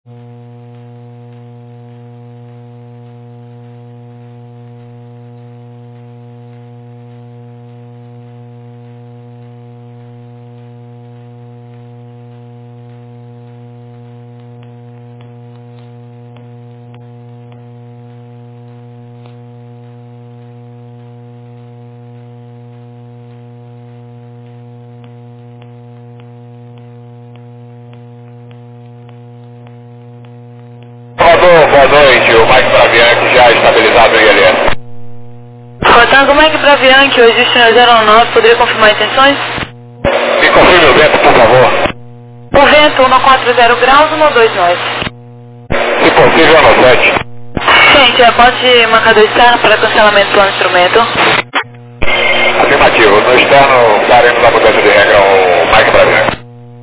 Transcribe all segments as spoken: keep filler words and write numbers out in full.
Boa noite, o Mike Bravianchi já estabilizado no I L S. Rotango Mike Bravianchi, hoje destino zero nove, poderia confirmar intenções? Me confirme o vento, por favor. O vento um quatro zero graus, um dois nove. Se possível, no sete. Gente, é, pode marcador externo para cancelamento do instrumento. Afirmativo, no externo faremos a mudança de regra o Mike Bravianchi.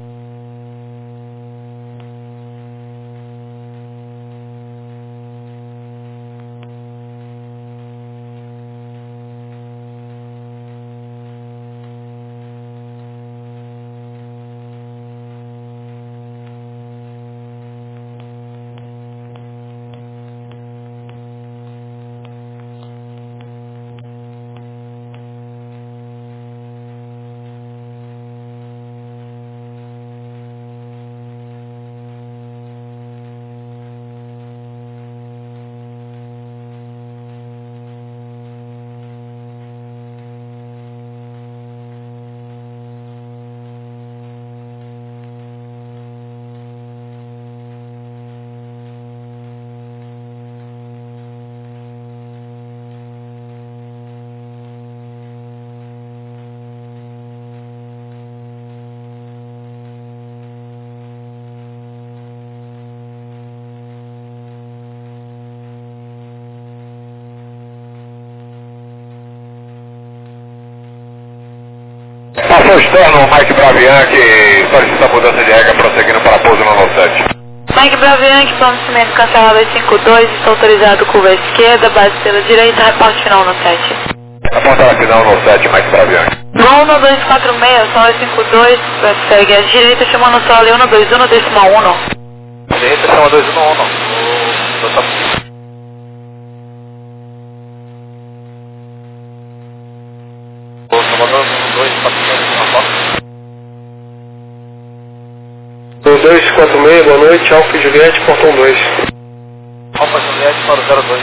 Passou externo, Mike Bravianchi solicita mudança de regra prosseguindo para pouso no no sete. Mike Bravianchi, pronunciamento cancelado dois cinco dois, está autorizado curva à esquerda, base pela direita, reporte final no sete. Apontar final no sete, Mike Bravianchi. No um dois quatro seis, só dois cinco dois, segue a direita, chamando só ali um dois um, decimal um. Direita, chama dois um um. dois quatro seis, boa noite, Alfa Juliette, portão dois. Alfa Juliette para o zero dois.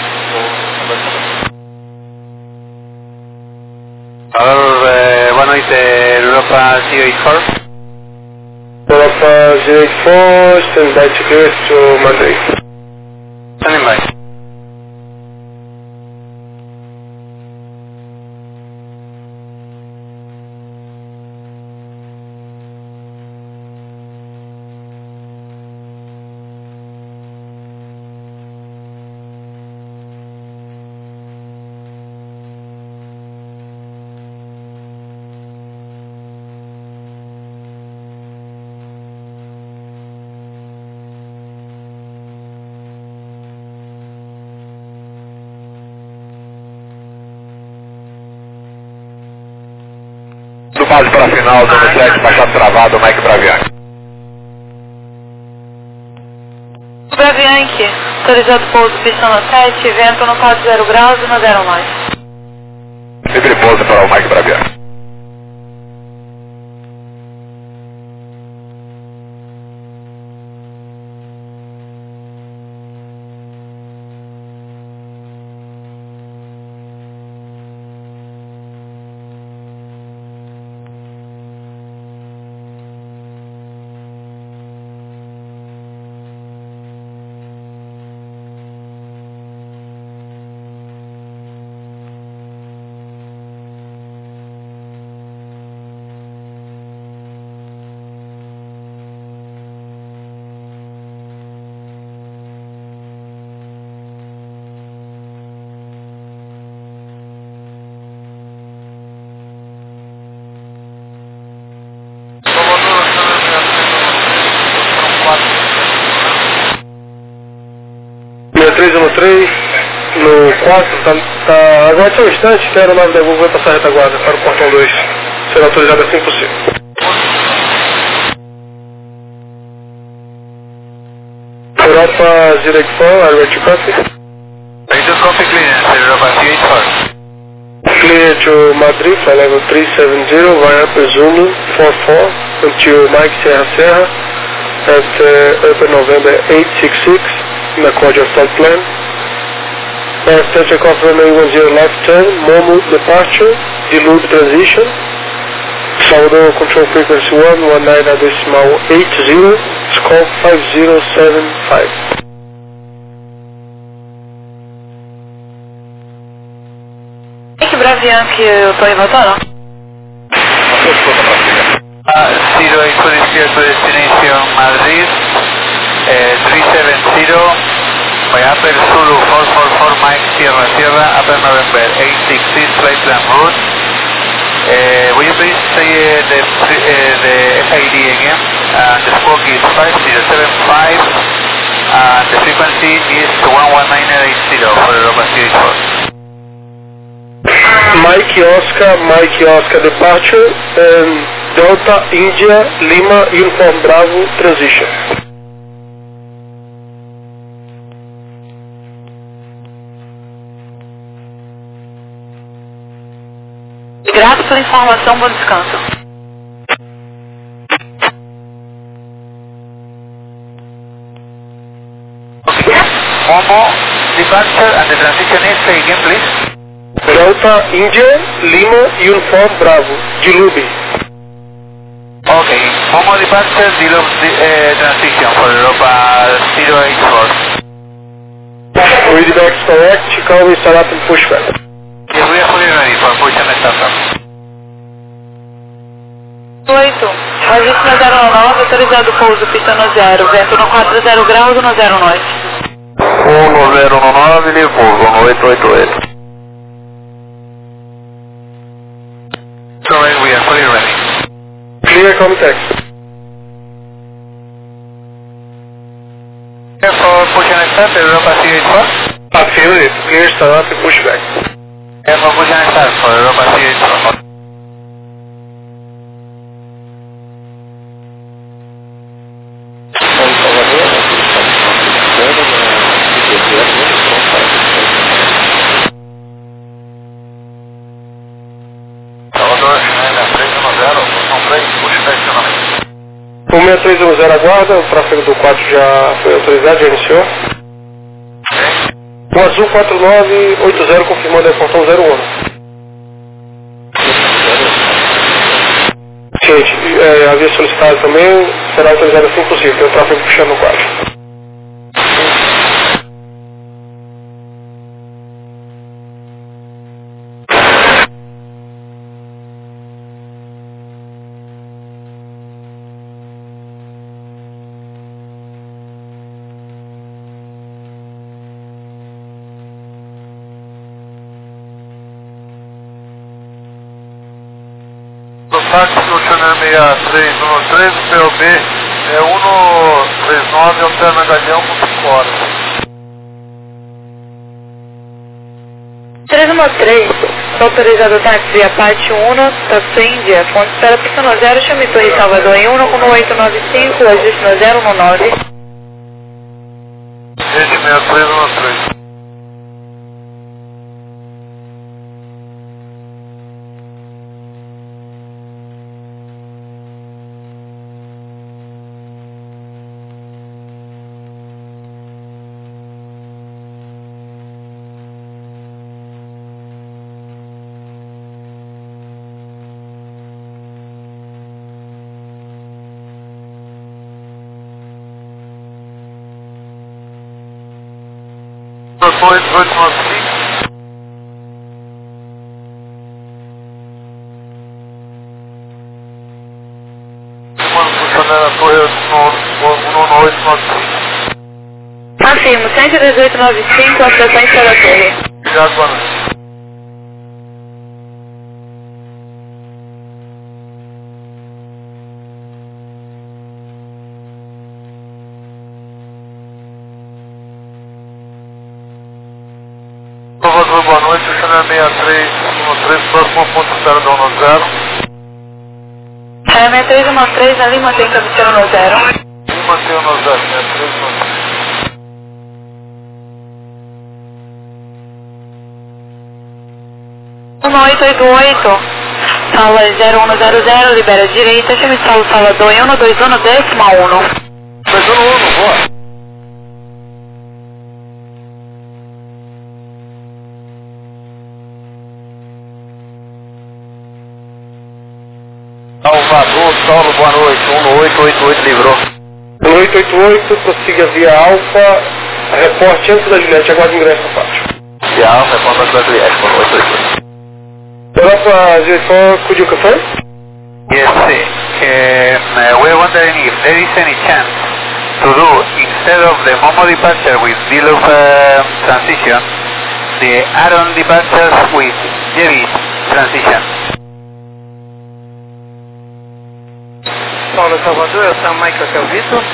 Alô, boa noite, Europa zero oito quatro. Europa zero oito quatro, stand by to clear to Madrid. Standing by. Base para a final, do sete, baixado travado, Mike Bravianchi. Bravianchi, autorizado pouso, pista no sete, vento no quatro zero graus e no zero nove. Livre pouso para o Mike Bravianchi. três um três, no quatro, tá, tá, aguarde só um instante, que a aeronave da Google vai passar a retaguarda para o portão dois, será autorizado assim que possível. Europa zero eight four, are you ready to copy? Ready to copy clearance, Europa C eight four. Clear to Madrid, flight level three seven zero, via Zulu four four, until Mike Sierra Serra, at uh, Urban November eight six six, in accord your start plan. After takeoff runway one zero left turn, Momo departure, Dilute transition, Salvador control frequency one one nine decimal eight zero, scope five zero seven five. Mike Bravianchi, eu tô aí voltando? Uh, zero eight four is clear to destination Madrid, uh, three seven zero, by Apple Zulu four four four Mike Sierra Sierra, Apple November eight six six, flight plan route. Uh, will you please say uh, the, uh, the F I D again? Uh, the squawk is five zero seven five, and the frequency is one one nine eight zero for Europa C eight four. Mike Oscar, Mike Oscar departure, and Delta India Lima Uniform Bravo transition. Grato pela informação, bom descanso. Momo, departure and the transition is, say again please. Delta India Lima Uniform Bravo, Dilubi. Okay, Momo departure, Dilute uh, transition for Europa zero eight four. Read back correct, Chicago is set up and pushback. Yes, we are fully ready for push and startup. oito, registro zero nove, autorizado pouso, pista no zero, vento no quatro zero graus no zero norte. um zero nove, ele pouso no oito oito oito. Correct, we are fully ready. Clear contact. Clear for push and start, Europa C eight four. Affirmative, clear startup and pushback. Clear for push and start for Europa C eight four. um seis três um zero aguarda, o tráfego do quatro já foi autorizado, já iniciou. O Azul quatro nove oito zero confirmando a portão zero um. Gente, é, havia solicitado também, será autorizado assim possível, tem o tráfego puxando no quatro. Táxi no Channel seis três um três, P O B é um três nove, alterna Galeão por cinco horas. três um três, autorizado táxi via parte um, táxi Índia, fonte espera pista no zero, chame Torre Salvador em um no oito nove cinco, ajuste no zero no nove. Gente, seis três um três. oito oito nove cinco. Mano, funcionando a torre um oito nove cinco. Afirmo, cento e dezoito noventa e cinco, atrações para a torre. Obrigado, boa noite. Salvador, boa noite, o Channel seis três um três, próximo ponto zero um zero. É, seis três um três, ali mantém cabeceira no zero. Mantém o no zero, seis três um três. um oito oito oito, sala zero um zero zero, libera a direita, chama sala sala dois um dois um décima um. dois um um, boa. Salvador, Saulo, boa noite. um oito oito oito livrou. um oito oito oito, prossiga via Alfa, reporte antes da Juliette, aguarde ingresso à parte. Via Alfa, reporte antes da Juliette, boa noite, oito oito. Europa zero four, could you confirm? Yes, um, uh, we're wondering if there is any chance to do, instead of the Momo departure with Diluc uh, transition, the Aaron departures with Jevis transition. Paulo Salvador, eu sou Michael Calvito.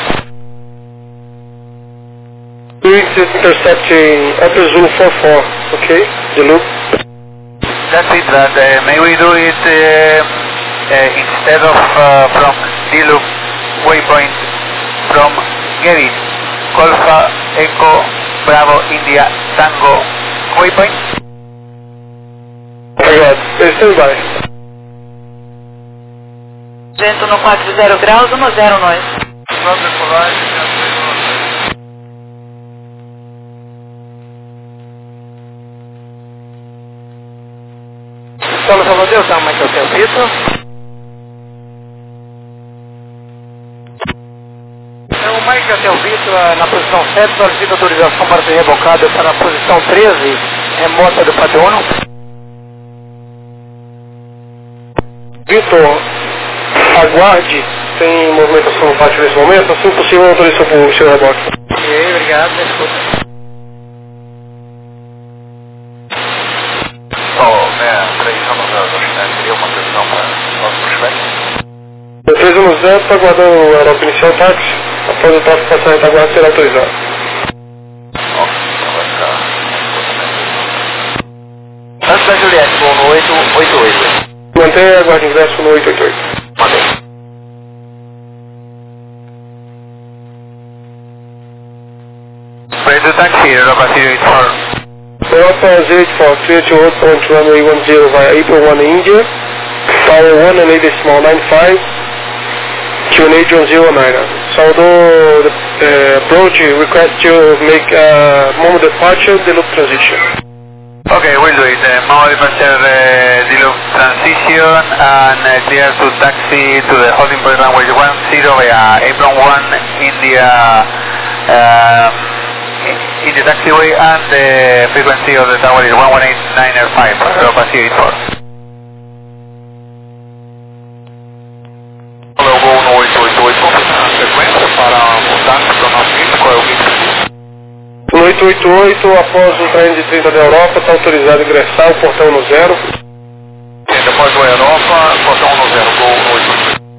Wings is intercepting Upper Zulu four four, okay? The loop. That's it, but uh, may we do it uh, uh, instead of uh, from Diluc waypoint, from Jevis, Golfa, Echo, Bravo, India, Tango waypoint? Obrigado. Stand by. Vento no quatro zero graus, um zero nós. Nós decolagem, três um três. Paulo Salvador, eu sou Michael Calvito. É o Michael Calvito na posição sete, solicita autorização para ser rebocado para a posição treze, remota do Patrono. Vitor, aguarde, tem movimentação no pátio nesse momento, assim possível autorização para o seu reboque. Ok, obrigado, desculpa. Só, né, três um zero, né, seria uma posição para nosso prospecto. O três um zero está aguardando o aeroporto inicial táxi, após o tráfego passar a retaguarda será autorizado. Ó, então vai ficar... Antes da Juliette, no oito oito oito. Mantenha aguarde ingresso no oito oito oito. Mandei. Ready to taxi, Europa zero eight four. Europa zero eight four, clear to hold point runway one zero via April one India, power one and eight decimal nine five, Q and A zero nine. Salvador, the uh, approach request to make a uh, moment departure, Diluc transition. Okay, we'll do it. Uh, Momo departure uh, Diluc transition and uh, clear to taxi to the holding point runway one zero via Apron one India um, in the taxiway, and the frequency of the tower is one one eight nine five, Europa zero eight four. um oito oito oito, confirmando a sequência para mudar para o nosso índice, qual é o índice? No oito oito oito, após o trem de trinta da Europa, está autorizado a ingressar o portão no zero. E depois do Europa, portão no zero, gol no oito oito oito.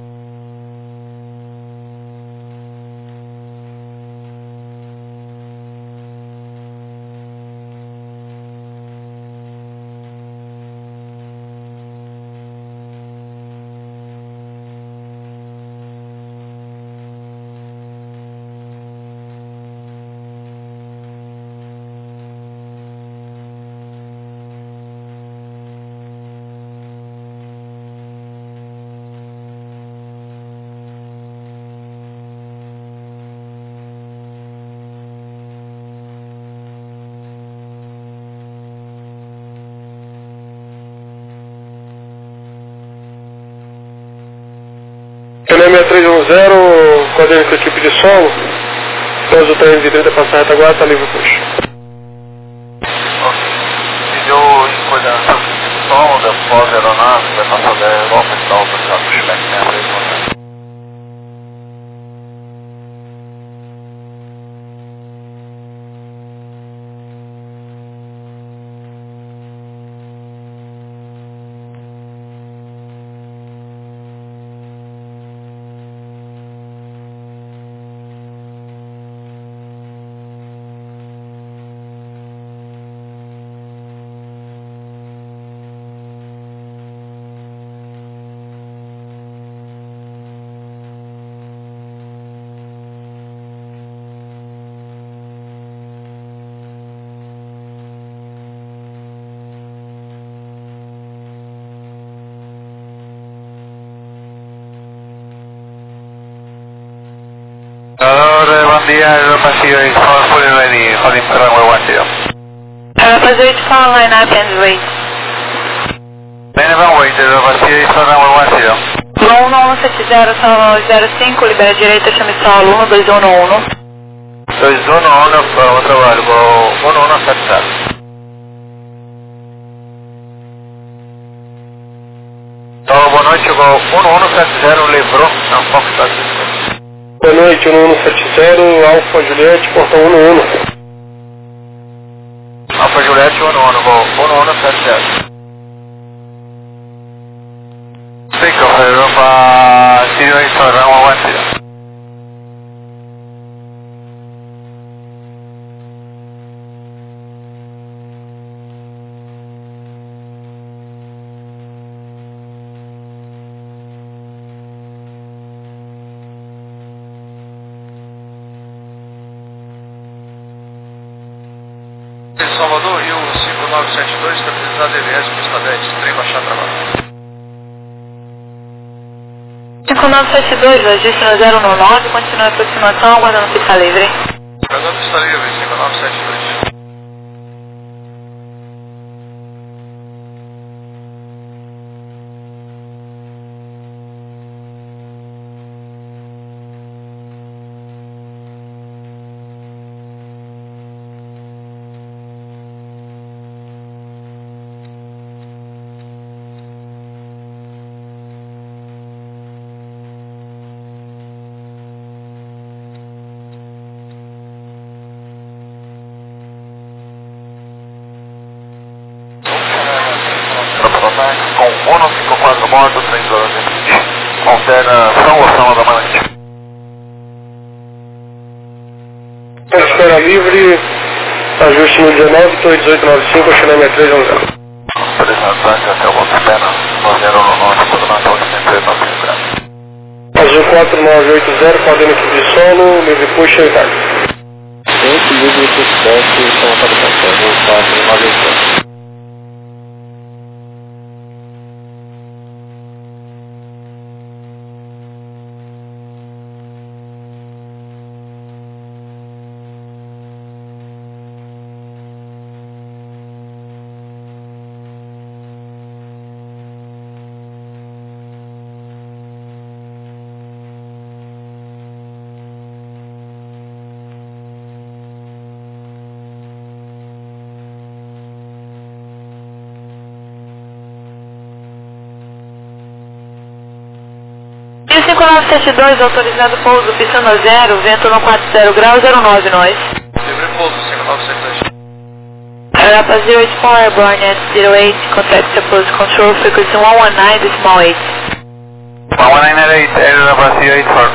P N M seis três um zero, coordenando com a equipe de solo, após o trem de trinta passar a retaguarda, está livre push. Se deu em coordenação de som da pós-aeronave, da nossa da Europa e tal, para o prospecto, né, três um zero. dia, Europa zero eight four, fully ready, holding for runway one zero. Europa zero eight four, line up and wait. Line up and wait, Europa zero eight four, runway one zero. Voo um um sete zero, solo zero cinco, libera direita, chame solo um dois um um. dois um um, vamos trabalho, voo um um sete zero. Então, boa noite, voo um um sete zero, Lebron, não, Fox Estados. Boa noite, um um sete zero, Alfa Juliette, portão um um. Alfa Juliette um um, voo um um sete zero. Speak of Europa zero eight four, runway one zero. Salvador, Rio cinco nove sete dois, estabilizado D V S, pista dez, trem baixar trabalho. cinco nove sete dois, registro zero um nove, continua a aproximação, aguardando pista livre. Aguardando pista livre, cinco nove sete dois. Com um um cinco quatro mortos, três horas e vinte. Alterna São Gonçalo da Manante. Espera livre, ajuste no dezenove, torre dezoito nove cinco, Xinami três um zero. Presente até o vosso pena, nove zero um nove, coordenação oitocentos e nove zero. Azul quatro nove oito zero, fazendo equipe de solo, livre puxa e tarde. Gente, livre sucesso, estamos para o Azul quatro nove oito zero. cinco nove sete dois, autorizado pouso, pista no zero, vento no quatro zero graus, zero nove nós. Livre pouso, cinco nove sete dois. Europa zero eight four, airborne at zero eight, contact approach control, frequency one one nine, decimal eight. one one nine eight, Europa zero eight four.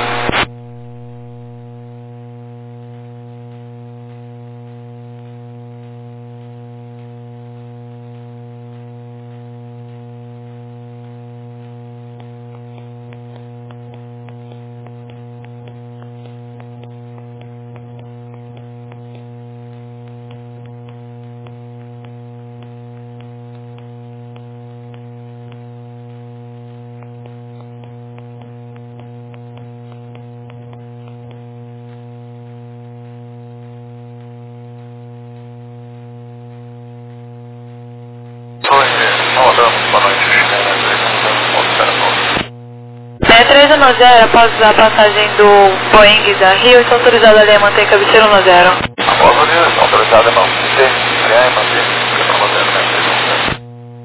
três um zero, após a passagem do Boeing da Rio, está autorizado ali a manter cabeceira um zero. Após a direção, autorizado a manter, frear e manter, cabeceira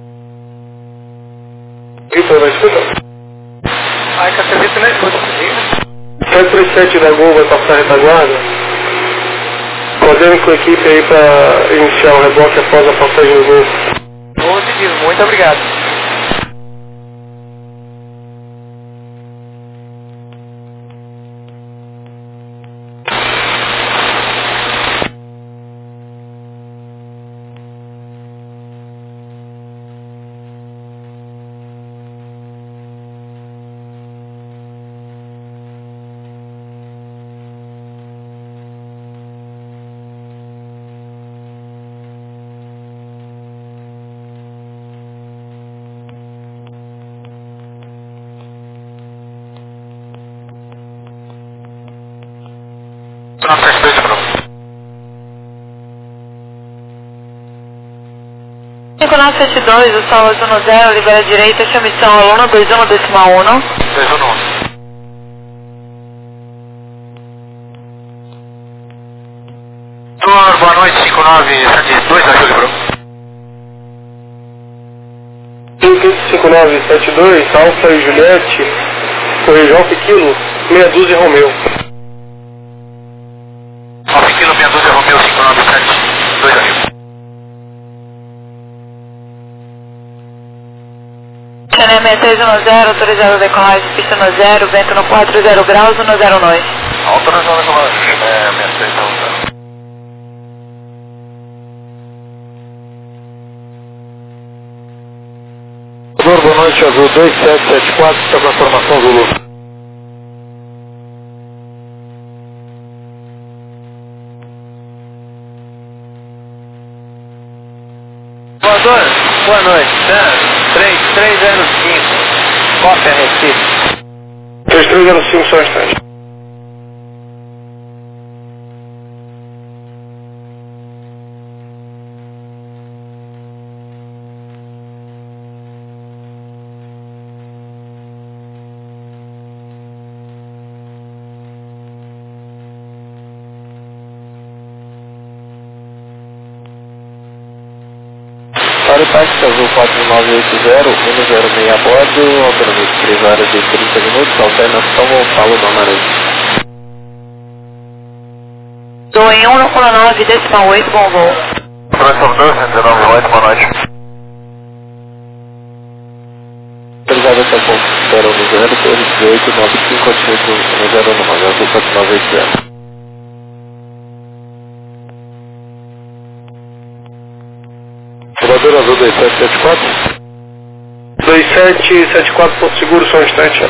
Vitor, vai escutar? Ai, que a serviço não escuta, sim. sete três sete da Gol vai passar a retaguarda. Coordene com a equipe aí para iniciar o reboque após a passagem do Gol. Vou seguir, muito obrigado. cinco nove sete dois, o Salvas um zero, libera a direita, chame missão aluno dois um decimal um. dois um um. Boa noite, cinco nove sete dois, da Júlio Bruno. cinco nove sete dois, Alfa e Juliette, Correio Alfa Kilo, meia dúzia Romeu. Alfa Kilo, meia dúzia Romeu, cinco nove sete dois, amigo. Chanel seis três um zero, autorizado a decolagem, pista no zero, vento no quatro zero graus, um zero dois. Autorizado a decolagem, é, seis três um zero. Boa noite, Azul dois sete sete quatro, está com a formação Zulu. Voador, boa noite, três três zero cinco, cópia Recife. três três zero cinco, só um instante. Para o táxi Azul quatro nove oito zero, um zero seis a bordo, autonomia de três horas e trinta minutos, alternação Paulo do Amarante. Estou em um nove decimal oito, bom voo. Próximo dois, dezenove oito, boa noite. Autorizado até o ponto zero um zero, torre dezoito nove cinco oito um zero nove, Azul quatro nove oito zero. Voador Azul dois sete sete quatro. dois sete sete quatro, ponto seguro, só um instante.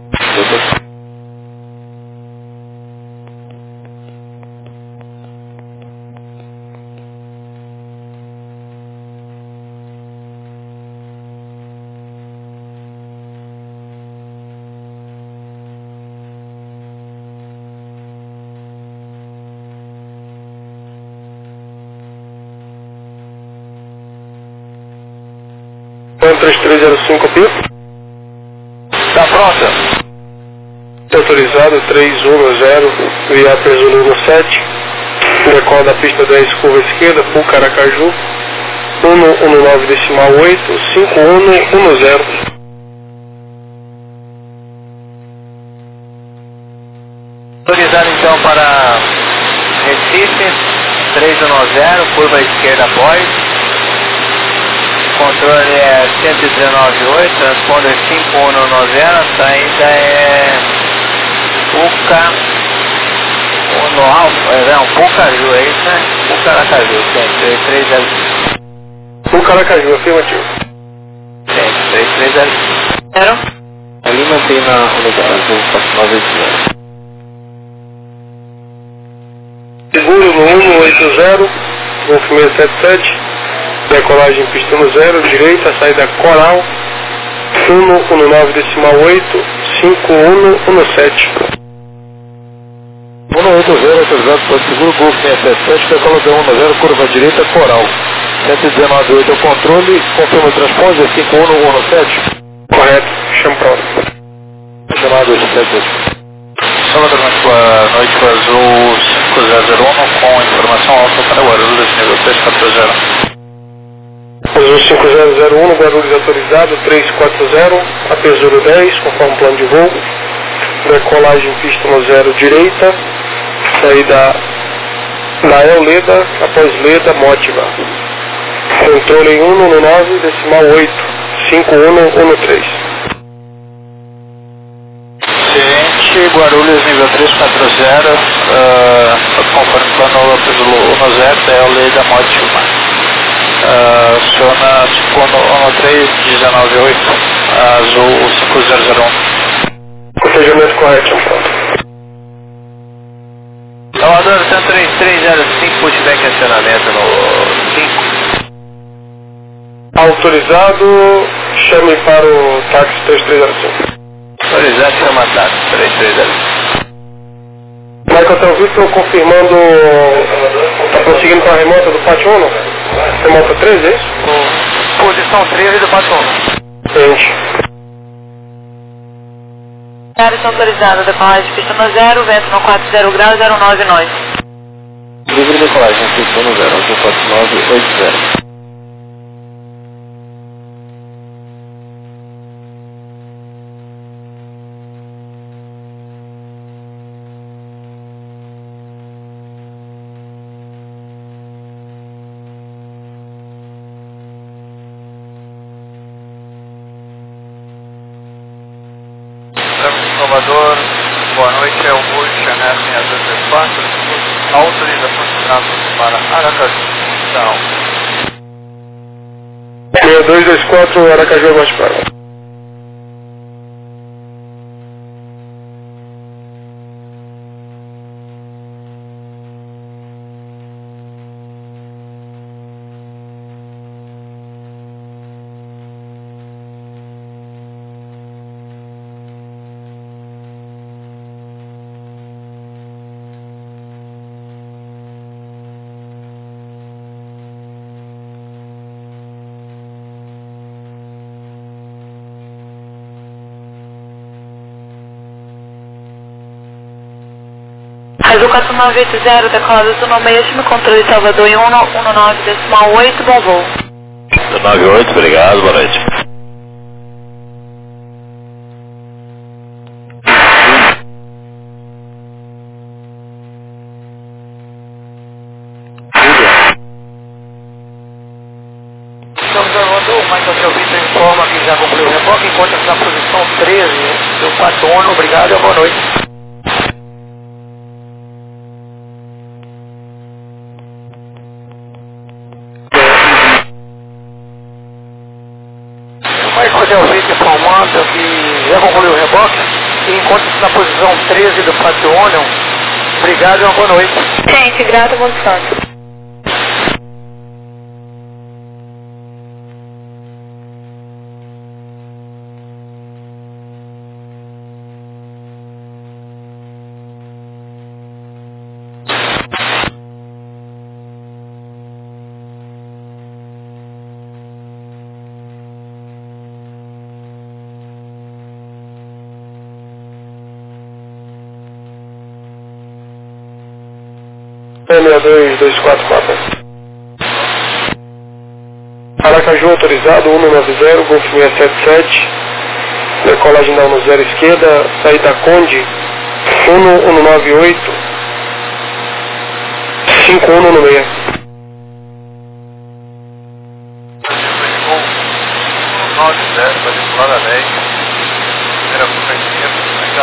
três três zero cinco, Pio. Tá pronta? Autorizado três um zero, via Zulu sete, decola da pista dez, curva esquerda, Full Caracaju, um um nove decimal oito, cinco um um zero. Autorizado então para Recife, três um zero, curva esquerda após. Controle é cento e dezenove ponto oito, transponder cinco um um zero, a saída é Puca, no Alfa, é um Pucaju, é isso, né? Pucaracaju, tem, três três zero cinco. Full Caracaju, afirmativo. Tem, três três zero cinco. Zero. Ali mantém na unidade Azul quatro nove oito zero. Seguro no um oito zero, Golf seis sete sete, decolagem pista no zero, direita, saída Coral, um um nove decimal oito, cinco um um sete. um oito zero, autorizado para seguro, Golf seis sete sete, decola da um zero, curva direita, Coral. cento e dezenove ponto oito é o controle, confirma o transponder, cinco um um sete. Correto, chama próximo. Chamado oito sete oito. Salvador, muito boa noite, o Azul cinco zero zero um, com informação alta para Guarulhos, nível três quatro zero. Azul cinco zero zero um, Guarulhos autorizado, três quatro zero, Apesuro dez, conforme plano de voo. Decolagem pista no zero, direita, saída da El Leda, após Leda, Mótiva. Controle em um um nove decimal oito, cinco um um três. Excelente, Guarulhos, nível três quatro zero, uh, conforme plano um zero, da El Leda, Mótiva. Uh, Sona cinco um três um nove oito, Azul cinco zero zero um. Cotejamento correto, pronto. Salvador, três três zero cinco, pushback acionamento no cinco. Autorizado, chame para o táxi três três zero cinco. Autorizado, chama táxi três três zero cinco. Michael Hotel Victor confirmando, está prosseguindo para a remota do Pátio Uno? Remota treze, é isso? posição treze do Pato um. Frente. Área autorizada, decolagem pista no zero, vento no quatro zero graus, zero nove nós. Livre decolagem, pista no zero, oito quatro nove oito zero. Salvador, boa noite, é o Gol Chanel seis dois três quatro, autorização de tráfego para Aracaju, tchau. seis dois dois quatro, Aracaju, abaixo para. Azul quatro nove oito zero, decolado Azul no meio, último controle Salvador em um nove decimal oito, bom voo. nove oito, obrigado, boa noite. Estamos Salvador, o Michael Selvita informa que já concluiu o reboque, encontra-se na posição treze do Pato um, obrigado e boa noite. Michael Selvita informando que já concluiu o reboque e encontra-se na posição treze do Pato um, obrigado e uma boa noite. Gente, grato, bom descanso. seis dois dois quatro quatro. Aracaju autorizado, um nove zero, Golf seis sete sete. Decolagem da um zero esquerda, saída Conde, um nove oito, cinco um no meio. nove zero, para decolar dez, primeira curva esquerda, ainda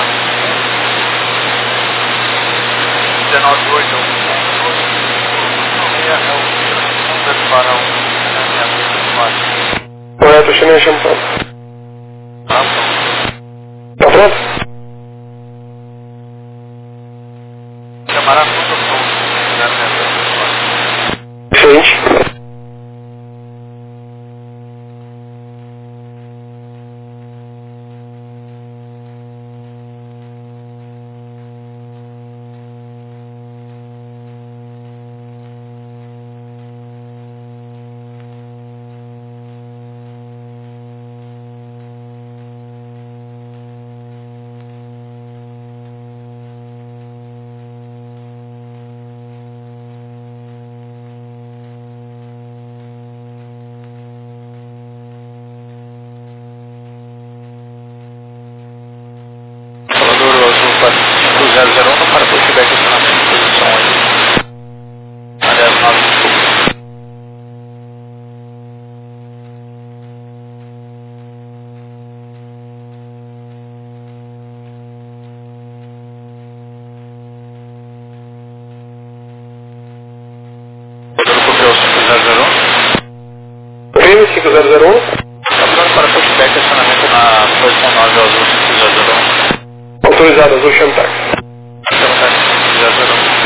dezenove oito, é o segundo para um, na minha vida, Correto, Chanel Champagne. tá bom. Tá pronto? Chamará tudo pronto, né, Excelente. cinco zero zero um para pushback estacionamento em posição oito. Aliás, nove, desculpa. Copiou cinco zero zero um. Prêmio cinco zero zero um. Está pronto para pushback estacionamento na posição nove azul cinco zero zero um. Autorizado, Azul Chantax. cinco zero zero um.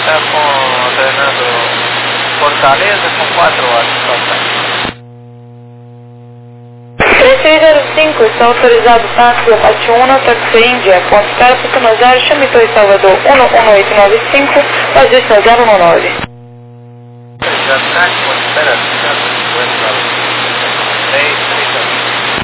está com treinando Fortaleza com quatro horas só. três seis zero cinco, está autorizado táxi Apache um, táxi Índia, ponto espera Pisano zero, chame Torre Salvador um um oito nove cinco, ajuste zero um nove. Já está com espera Pisano seis trinta.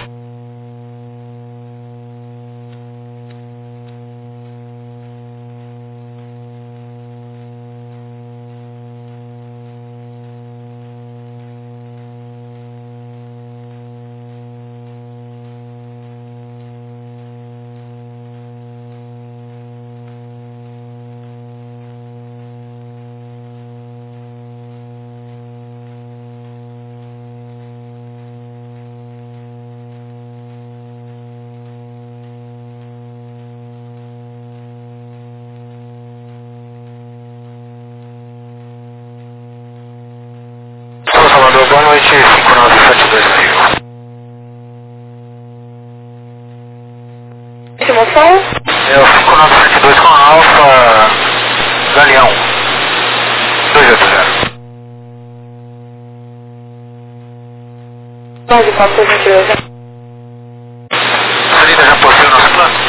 Salvador, boa noite, cinco nove sete dois cinco. Estimação? É o cinco nove sete dois com a Alfa Galeão dois oito zero. nove quatro, por gentileza. Salida já possui o nosso plano?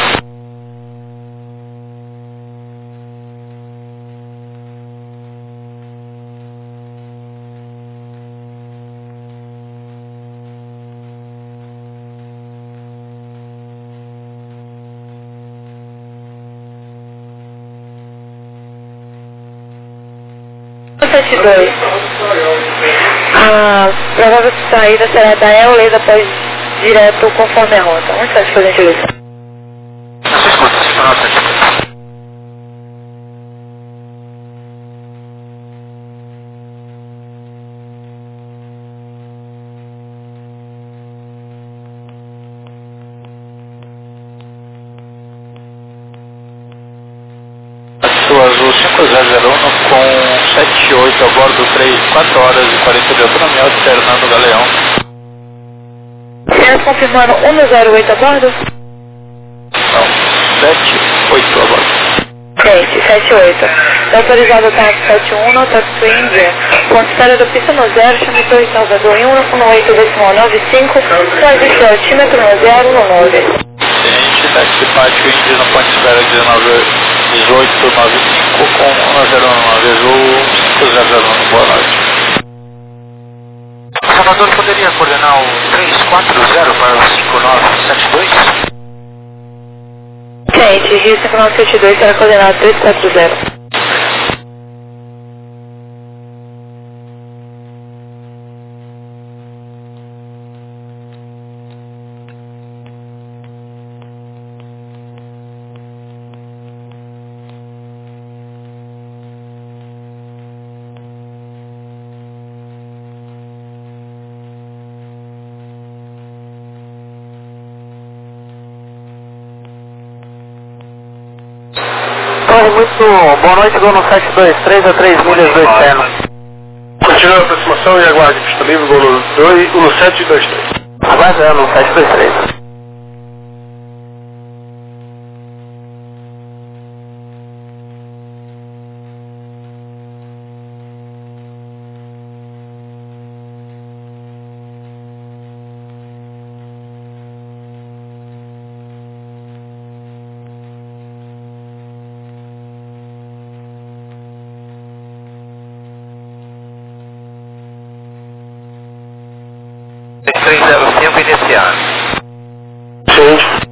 sete dois. A provável saída será da Euleda após direto conforme a rota. Um instante, por gentileza. Você escuta, cinco nove sete dois. Sul Azul cinco zero zero um com sete oito a bordo, três, quatro horas e quarenta de autonomia, alternando Galeão. Senhor, confirmando um zero oito a bordo? Não, sete oito a bordo. Gente, sete oito. Está autorizado o táxi sete um, táxi Índia, ponto espera do Pisano zero, chame Torre Salvador em um um oito nove cinco, com ajuste altímetro no zero um nove. Ciente, táxi Pátio Índia no ponto espera dezoito nove cinco com um zero nove Azul cinco zero zero um, boa noite. Salvador, poderia coordenar o três quatro zero para o cinco nove sete dois? Gente, Rio cinco nove sete dois será coordenado três quatro zero. Muito boa noite, Gol no sete dois três a três milhas do externo. Continua a aproximação e aguarde pista livre, Gol no sete dois três. Aguardando no sete dois três. três zero cinco iniciar. Sim.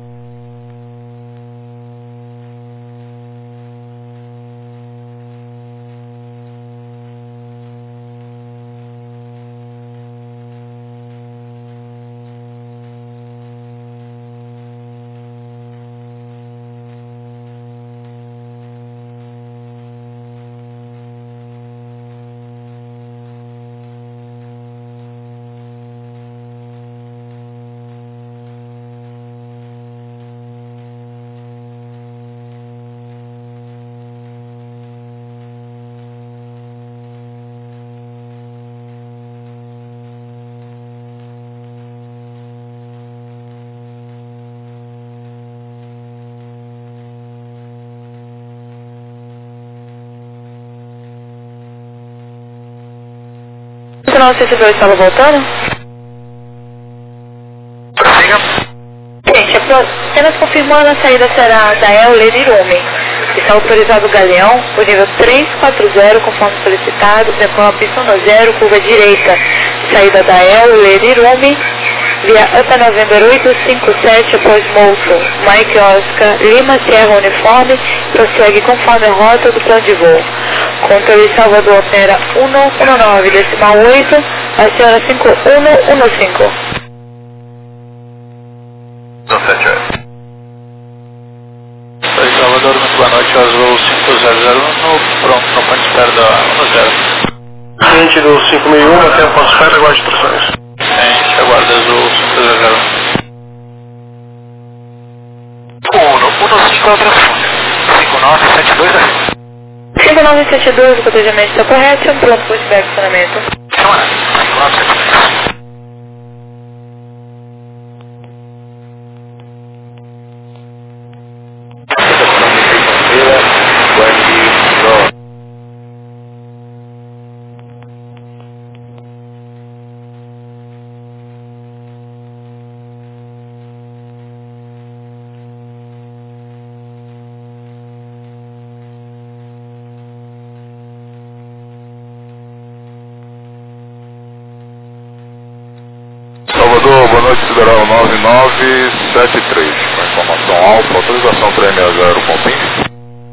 nove sete dois estava voltando? Prossiga. Gente, apenas confirmando, a saída será da El Lerirume. Está autorizado o Galeão, o nível trezentos e quarenta, conforme solicitado, depois a pista no zero, curva direita. Saída da El Lerirume, via Upper November oito cinco sete, após Molson, Mike Oscar, Lima Sierra Uniforme, prossegue conforme a rota do plano de voo. Controle Salvador opera um um nove, decimal oito, aciona cinco um um cinco. sete oito. Oi, Salvador, muito boa noite, Azul cinco zero zero um, pronto, no ponto de espera da um zero. Cliente do cinco mil e um, até a atmosfera, aguarde instruções. Gente, aguarda Azul cinco zero zero um. um um cinco operação. cinco nove sete dois é. cinco nove sete dois, o cotejamento está correto, pronto para estiver funcionamento. Semana. cinco nove sete dois. Salvador, boa noite, Federal nove nove sete três, com informação alfa, autorização três seis zero, confim.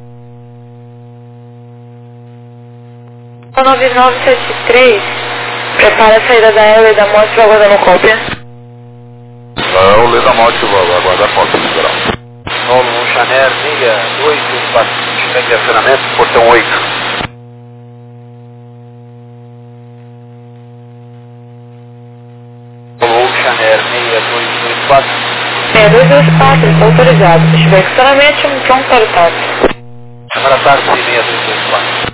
nove nove sete três, prepara a saída da L e da moto para aguardar no cópia. É o Leda Morte, vai aguardar a foto, Federal. Nolo Chanel, milha dois, espaço de acionamento, portão oito. Chanel, meia dois dois quatro. É, dois dois quatro, está autorizado. Se estiver funcionamento, um pronto para o táxi. Câmara táxi, meia dois dois quatro.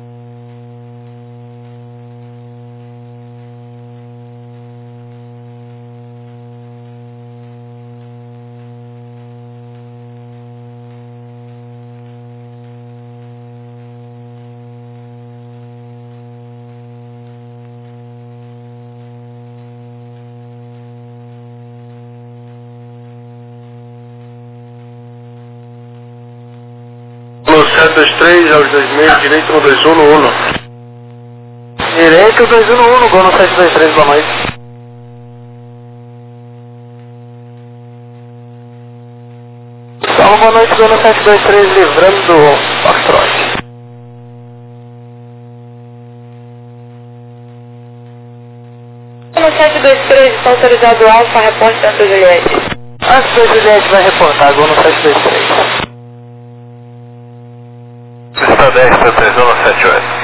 sete dois três, aos dois mil, direito no dois um no um. Direito dois um no um, gol no sete dois três, boa noite. Salve, boa noite, gol no sete dois três, livrando do Foxtrot. No sete dois três, está autorizado o Alfa, reporte da Juliette. Antes da Juliette vai reportar, gol no sete dois três. Pista dez, três um sete oito.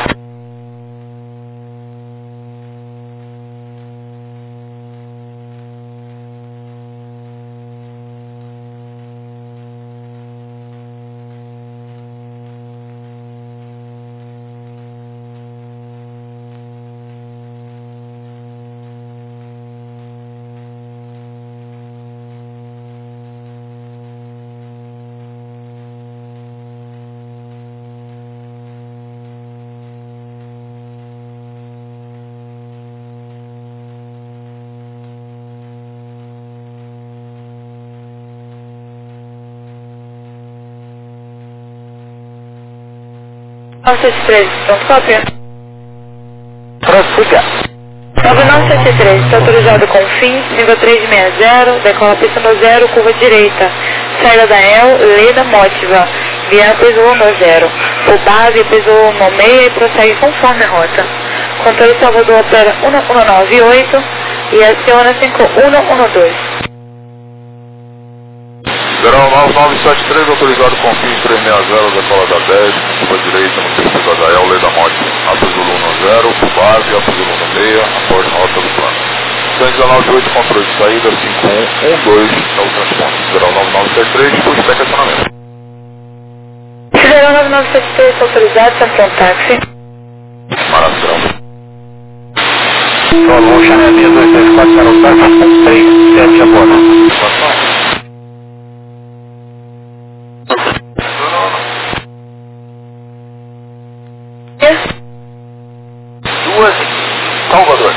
nove sete três, pronto, cópia. Prossiga. nove nove sete três, está autorizado com fim, nível trezentos e sessenta, decola pista no zero, curva direita. Saída da El, Leda Motiva, via peso um no zero. O base, peso um no meio e prossegue conforme a rota. Controle Salvador opera um um nove oito e aciona cinco um um dois. Federal nove nove sete três, autorizado com fim três seis zero, decola da dez, curva direita no pista da El, Leda Morte, Alfa Zulu no zero, base, Alfa Zulu no meia, após rota do plano. cento e dezenove oito, controle de saída, cinco um um dois, é o transporte. Federal nove nove sete três, push back acionamento. Federal nove nove sete três, está autorizado, está pronto, táxi. Maravilha. Nolo Chanel, meia dois dois quatro, para o táxi, três sete a bordo. Duas, Salvador.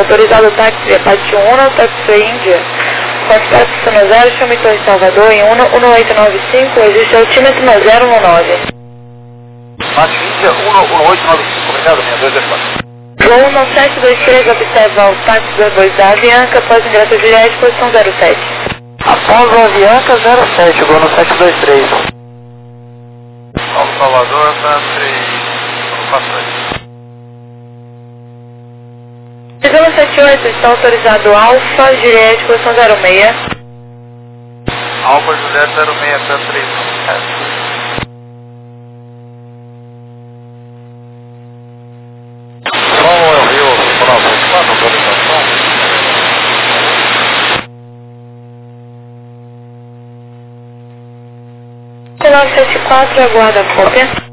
Autorizado o táxi via Pátio um, táxi Índia. Contato Pista zero, chame Torre Salvador em um um oito nove cinco, existe altímetro zero um nove. Pátio Índia um um oito nove cinco, obrigado, minha dois dois quatro. Voo um sete dois três, observa o táxi do Voz da Avianca após ingresso direto, posição zero sete. Após o Avianca zero sete, voo no sete dois três. Paulo Salvador para três quatro. zero sete oito, está autorizado Alfa, Juliette, posição zero seis. Alfa Juliette zero seis para três sete. Qual é o Rio Bravo? Qual a localização? nove sete quatro, aguarda a cópia.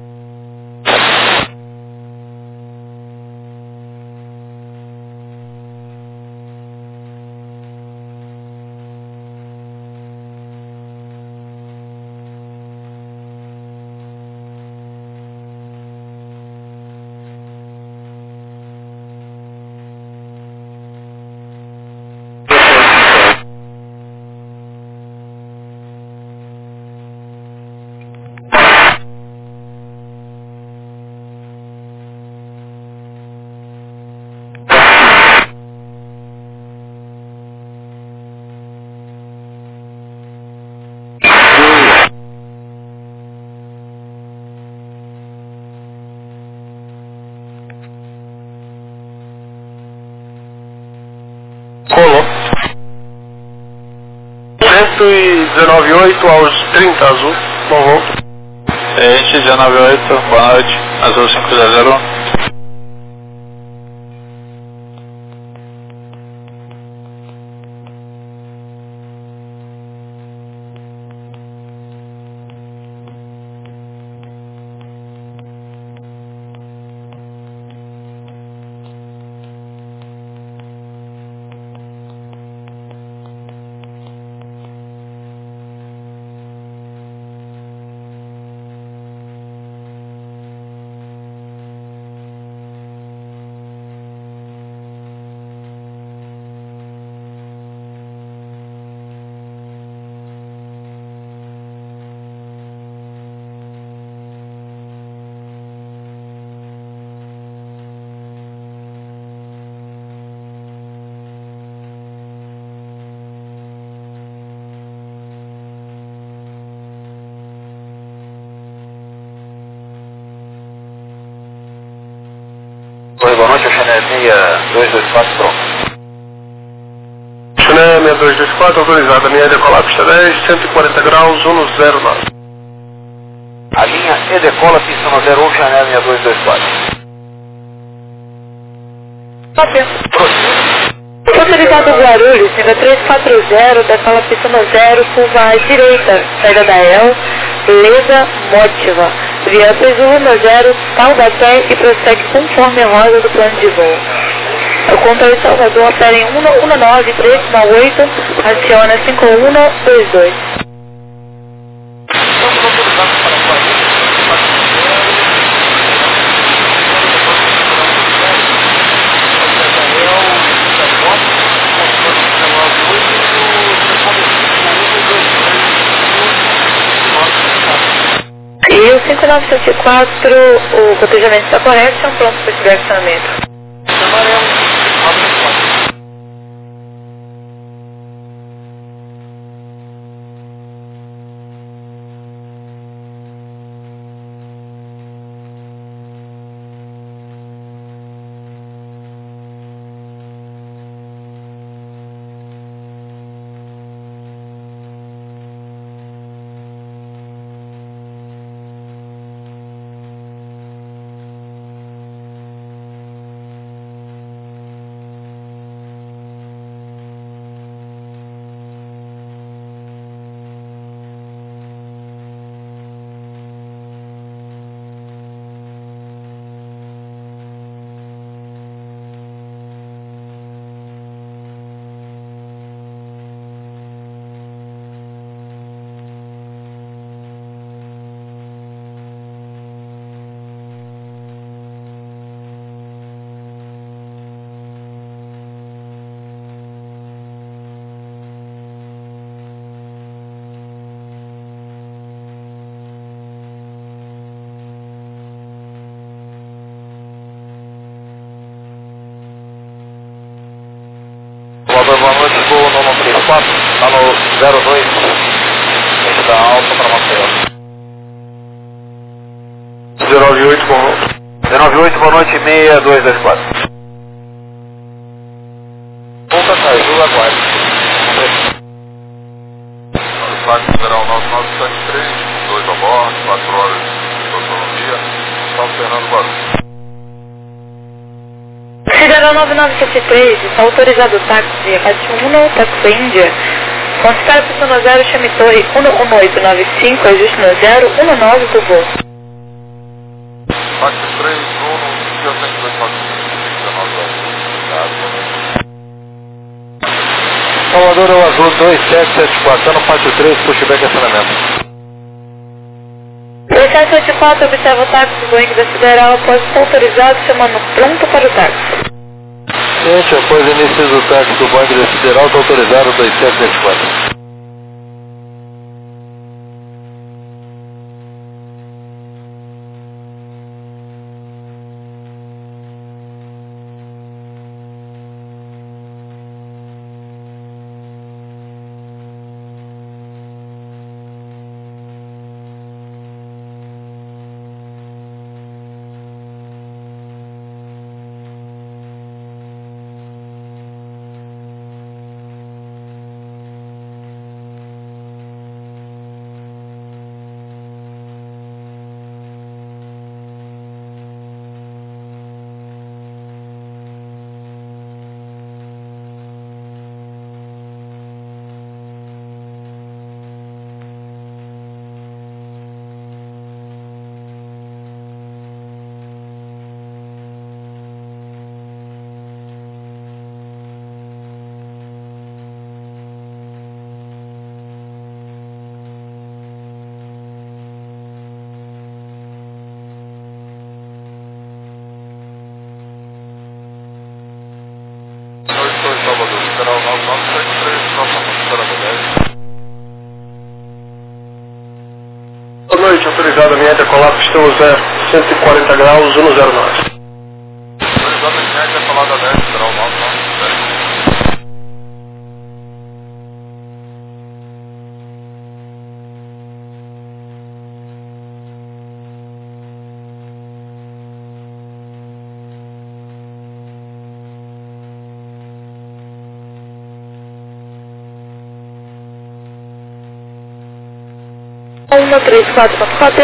Colou. cento e dezenove oito aos trinta azul. Bom voo. Gente, dezenove oito, boa noite. Azul cinco zero zero. Oi, boa noite, o Chanel seis dois dois quatro, pronto. Chanel seis dois dois quatro, autorizada. Linha decolar pista dez, cento e quarenta graus, um zero nove. A linha E decola, pista no zero um, Chanel seis dois dois quatro. Cópia. Autorizado Guarulhos, nível três quatro zero, decola pista no zero, curva à direita, saída da El, Leda Mótiva, via Zulu no zero, Taubaté e prossegue conforme a roda do plano de voo. O controle Salvador opera em um um nove três oito, aciona cinco um dois dois. Estamos autorizados para E o cinco nove sete quatro, o cotejamento está correto, estão prontos para esse direcionamento. quatro, está no zero dois, a gente dá alta para Maceió. zero nove oito, boa noite. zero nove oito, boa noite, seis dois dois quatro. Pouca Caju, aguarde. Flight Federal nove nove sete três, dois a bordo, quatro horas de autonomia, São Fernando Guarulhos. Federal nove nove sete três, está autorizado o táxi Apache um, táxi Índia. Consultar para o zero, chame torre um um oito nove cinco, ajuste no zero um nove por voo. Táxi três, Bruno, cento e dois quatro cinco, dezenove horas. Salvador é o Azul dois sete sete quatro, está no pátio três, pushback e acionamento. dois sete sete quatro, observa o táxi Boeing da Federal após ser autorizado, chamando pronto para o táxi. Gente, após o início do táxi do Boeing da Federal, está autorizado dois sete sete quatro. Salvador, Federal nove nove sete três, próxima considerada dez. Boa noite, autorizado a média, colapso estilo zero, cento e quarenta graus, um zero nove. Autorizado a média, colada dez, Federal nove nove sete. um três quatro quatro quatro.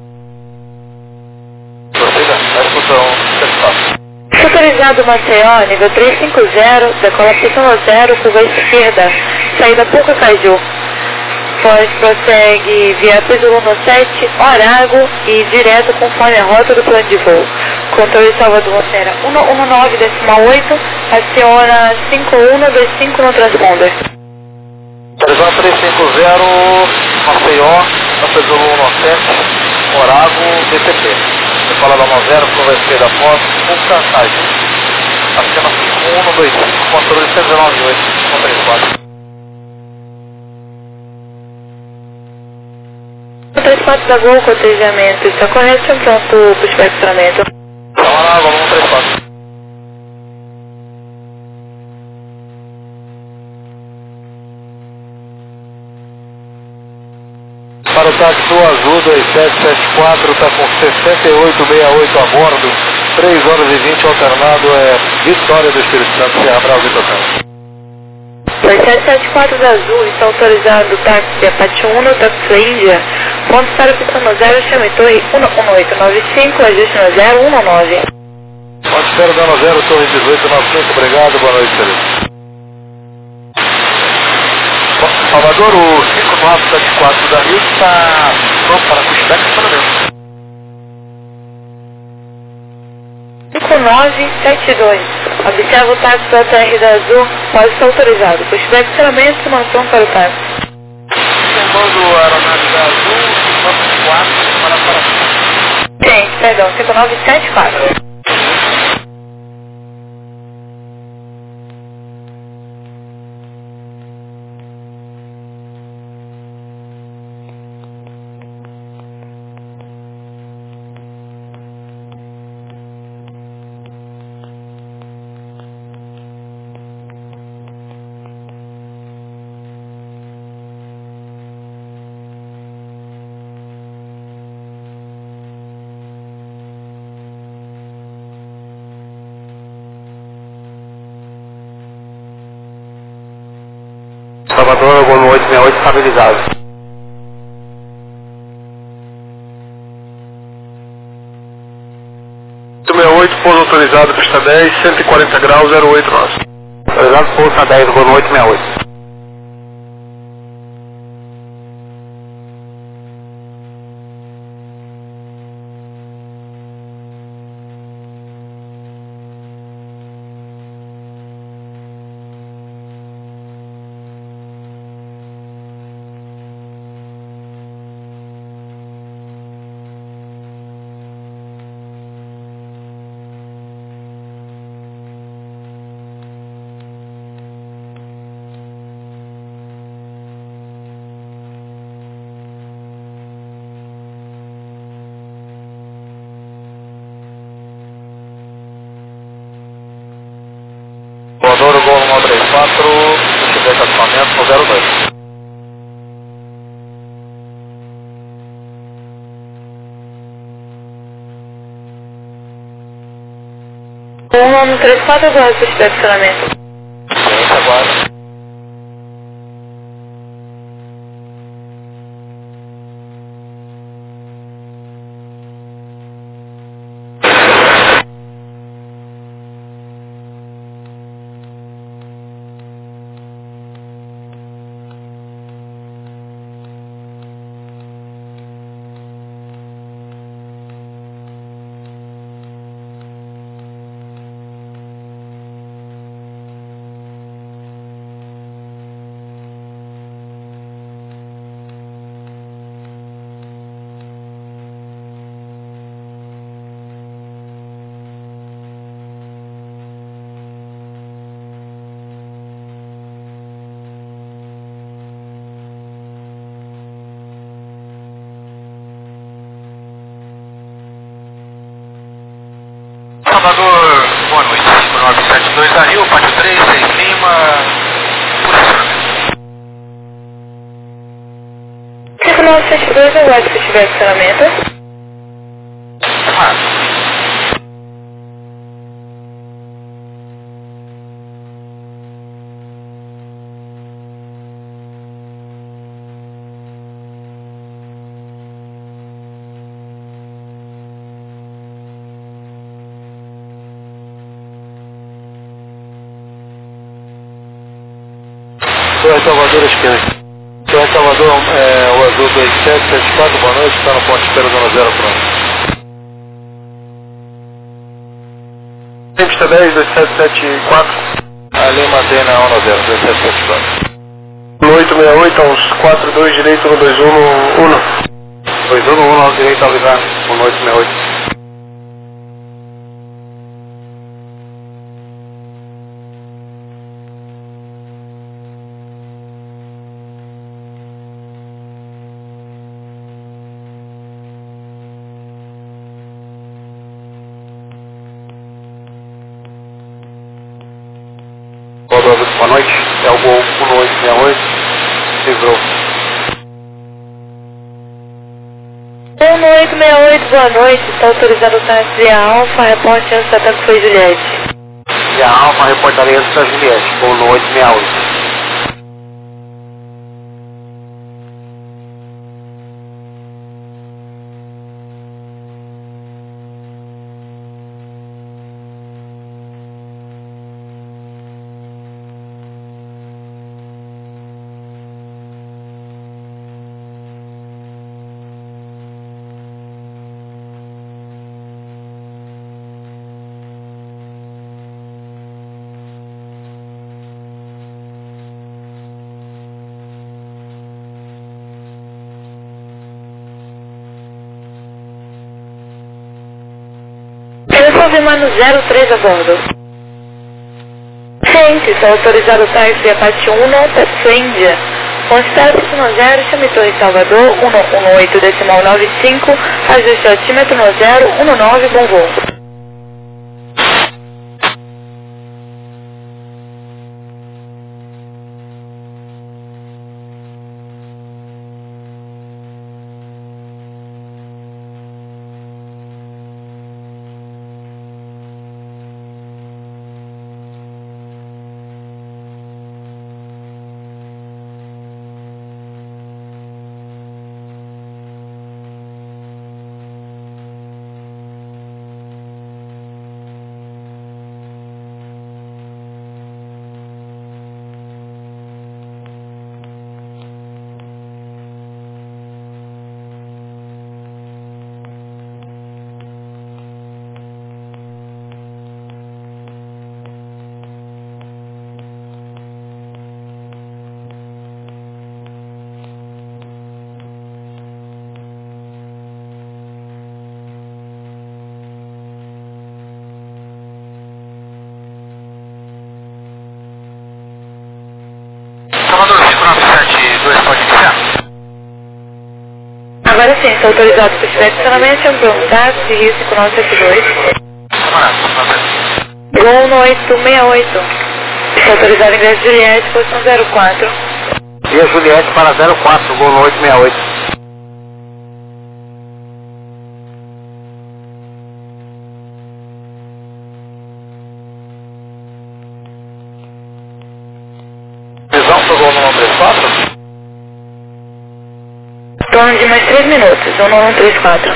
Prossiga, execução, certificado. Autorizado Maceió, nível trezentos e cinquenta, decola pista zero, curva esquerda, saída Pouca Caju. Pós prossegue via Piso sete, Orago e direto conforme a rota do plano de voo. Controle Salvador Maceió um um nove decimal oito, aciona cinco um dois cinco no transponder. Autorizado trezentos e cinquenta, Maceió, Apesolo um sete, Orago, D T P. Decola da zero, curva esquerda após, Pouca Caju. Acena cinco um dois cinco, controle cento e dezenove oito, um três quatro. um três quatro da Gol, cotejamento, está correto, pronto, pushback treinamento. Orago, um três quatro. Para o táxi do Azul dois sete sete quatro, está com sessenta e oito sessenta e oito a bordo, três horas e vinte alternado, é Vitória do Espírito Santo, Serra Brava e Tocantins. dois sete sete quatro da Azul, está autorizado o táxi Apache um, táxi Índia, ponto para pista no zero, chame torre um um oito nove cinco, ajuste no zero um nove. Ponte espera dando zero, torre dezoito noventa e cinco, obrigado, boa noite, Felipe. Salvador, o cinco nove sete quatro da Rio está pronto para pushback e estacionamento. cinco nove sete dois, observa o táxi da T R da Azul, pode ser autorizado. Pushback e estacionamento, manutenção para o táxi. Comando aeronave da Azul, cinco nove sete quatro, para para. Sim, perdão, cinco nove sete quatro. Salvador, Gol oito seis oito, estabilizado. oito seis oito, pouso autorizado, pista dez, cento e quarenta graus, zero oito nós. Autorizado, pouso dez, Gol oito seis oito. Voador, Gol um três quatro, se tiver estacionamento no zero dois. um três quatro, agora se estiver estacionamento. Ciência, agora. Salvador, boa noite. cinco nove sete dois da Rio, Pátio três, seis Lima, posicionamento. cinco nove sete dois, agora se estiver estacionamento. Ah, Senhor Salvador, esquerda. Senhor Salvador, é, o azul dois sete sete quatro, boa noite, está no ponto de espera zona zero, pronto. Pista dez, dois sete sete quatro. Ali mantém na onda zero, dois sete sete quatro. oito seis oito, aos quatro dois direito, um dois um, um. dois um um, ao direito, avisar, Gol oito seis oito. Boa noite, é o Gol um oito seis oito, livrou. um oito seis oito, boa noite, está autorizado o táxi via Alfa, reporte antes do ataque foi Juliette. E a Alfa reportaria antes da Juliette, Gol no oito seis oito. Confirmando zero três a bordo. Ciente, está autorizado o táxi via Pátio um, Taxi Índia. Constante no zero, chame Torre Salvador, um um oito, decimal nove cinco, ajuste altímetro no zero, um nove, bom voo. Agora sim, está autorizado para estiver adicionamento, vamos perguntar se Rio cinco nove sete dois. Gol no oito seis oito. Está autorizado ingresso de Juliette, posição zero quatro. Via Juliette para zero quatro, gol no oito seis oito. Visão para o gol no um três quatro? Em torno de mais três minutos, um nove três quatro.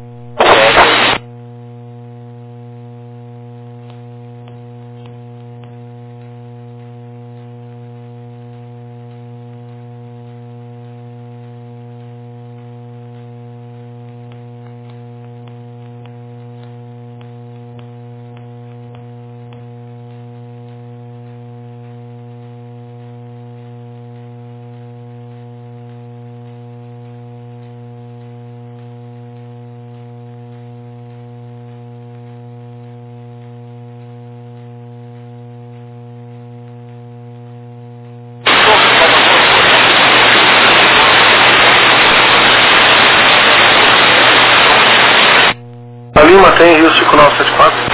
A Lima tem Rio cinco nove sete quatro.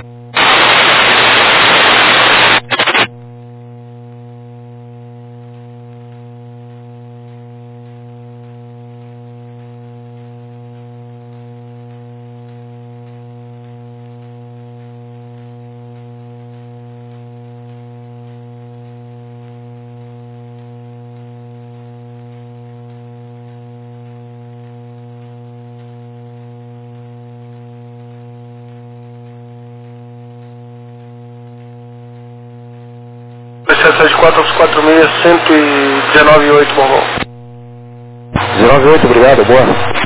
sete quatro quatro seis, cento e dezenove e oito, bom. dezenove e oito, obrigado, boa.